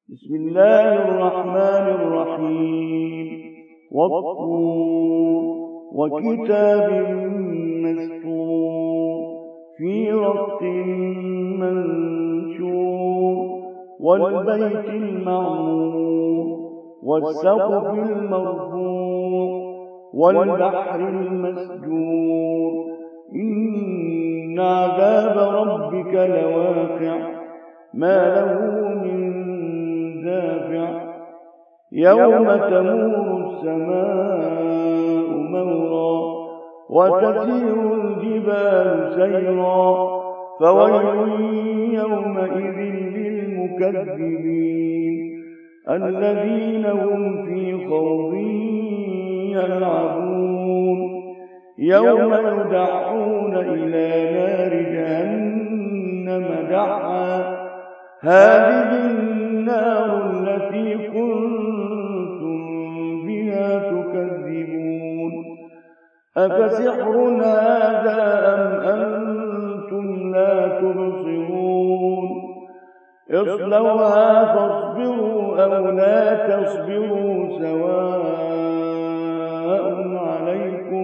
بسم الله الرحمن الرحيم والطور وكتاب مسطور في رق منشور والبيت المعمور والسقف المرفوع والبحر المسجور إن عذاب ربك لواقع ما له من دافع يوم تمور السماء مورا وتسير الجبال سيرا فويل يومئذ للمكذبين الذين هم في خوض يلعبون يوم يدعون إلى نار جهنم دعا هذه النار التي كنتم بها تكذبون أفسحر هذا أم أنتم لا تبصرون اصلوها فاصبروا أو لا تصبروا سواء عليكم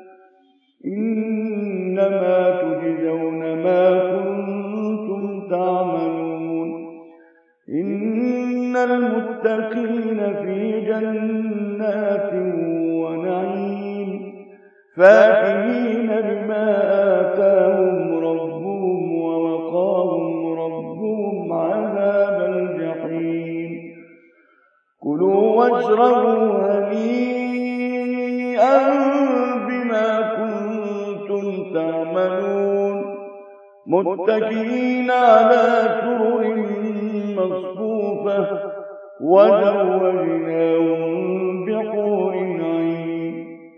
إنما تجزون ما كنتم تعملون إن المتقين في جنات ونعيم فاكهين بما آتاهم ربهم ووقاهم ربهم عذاب الجحيم كلوا واشربوا هنيئا بما كنتم تعملون متكئين على سرر مصفوفة وزوجناهم بحور عين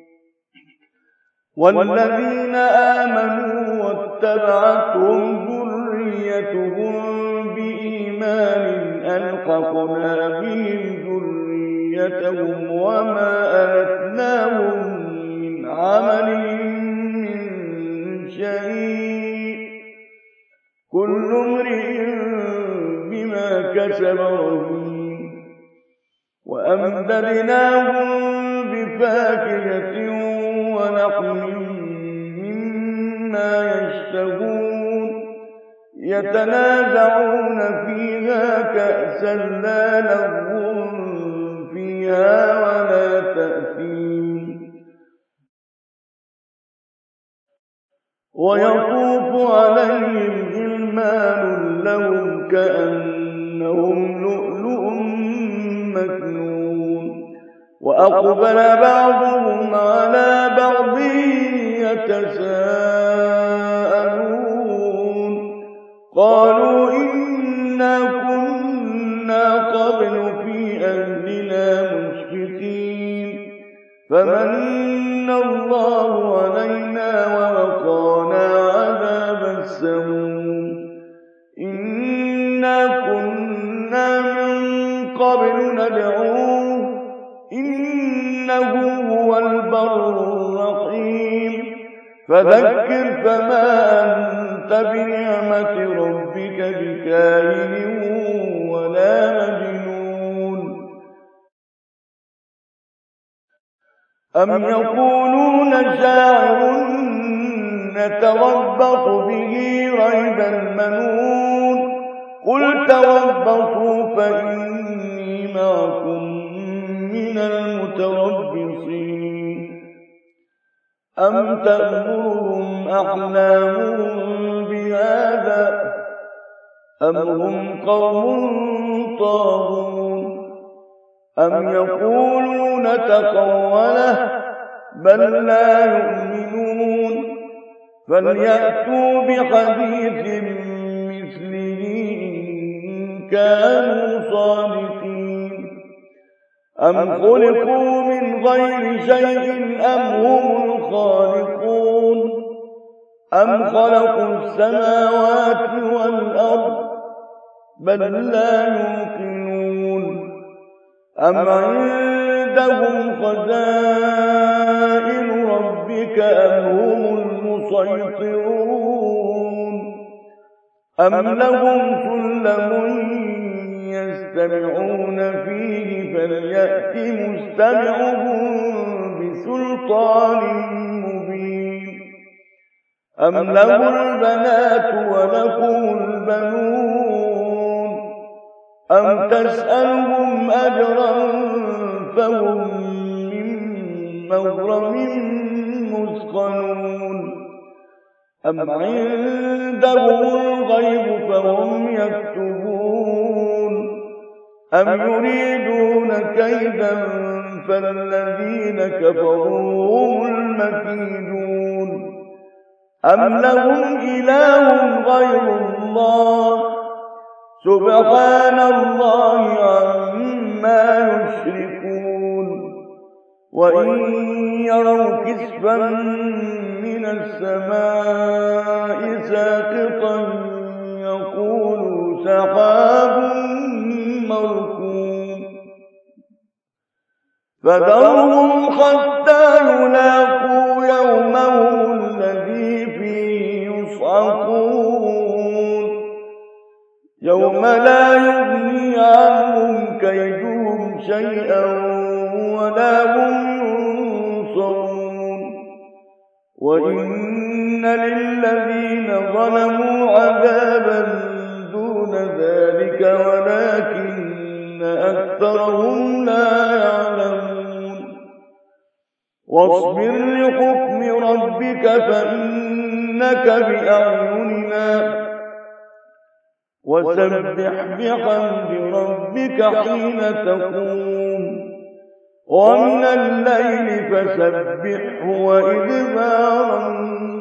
والذين آمنوا واتبعتهم ذريتهم بإيمان ألحقنا بهم ذريتهم وما ألتناهم من عملهم من شيء كل امرئ بما كسب رهين وأمددناهم بفاكهة ولحم مما يشتهون يتنازعون فيها كأسا لا لغو فيها ولا تأثيم ويطوف عليهم غلمان لهم كأنهم لؤلؤ مكنون وأقبل بعضهم على بعض يتساءلون قالوا إنا كنا قبل في أهلنا مشفقين فمن الله علينا ووقانا عذاب السموم إنا كنا من قبل ندعوه إنه هو البر الرحيم فذكر فما أنت بنعمة ربك بكاهن ولا مجنون أم يقولون شاعر نتربص به ريب المنون قل تربصوا فإني معكم من المتربصين أم تأمرهم أحلامهم بهذا أم هم قوم طاغون أم يقولون تقوله بل لا يؤمنون فليأتوا بحديث مثله إن كانوا صادقين أم خلقوا من غير شيء أم هم الخالقون أم خلقوا السماوات والأرض بل لا يوقنون أم عندهم خزائن ربك أم هم المسيطرون أم لهم سلم يستمعون فيه فليأت مستمعهم بسلطان مبين أم له البنات ولكم البنون أم تسألهم أجرا فهم من مغرم مثقلون أم عندهم الغيب فهم يكتبون أم يريدون كيدا فالذين كفروا هم المكيدون أم لهم إله غير الله سبحان الله عما يشركون وإن يروا كسفا من السماء ساقطا يقولوا سحاب مركوم فذرهم حتى يلاقوا يومهم الذي فيه يصعقون يوم لا يغني عنهم كيدهم شيئا ولا هم ينصرون وإن للذين ظلموا عذابا دون ذلك ولكن أكثرهم لا يعلمون واصبر لحكم ربك فإنك بأعيننا وسبح بحمد ربك حين تقوم ومن الليل فسبحه وإدبار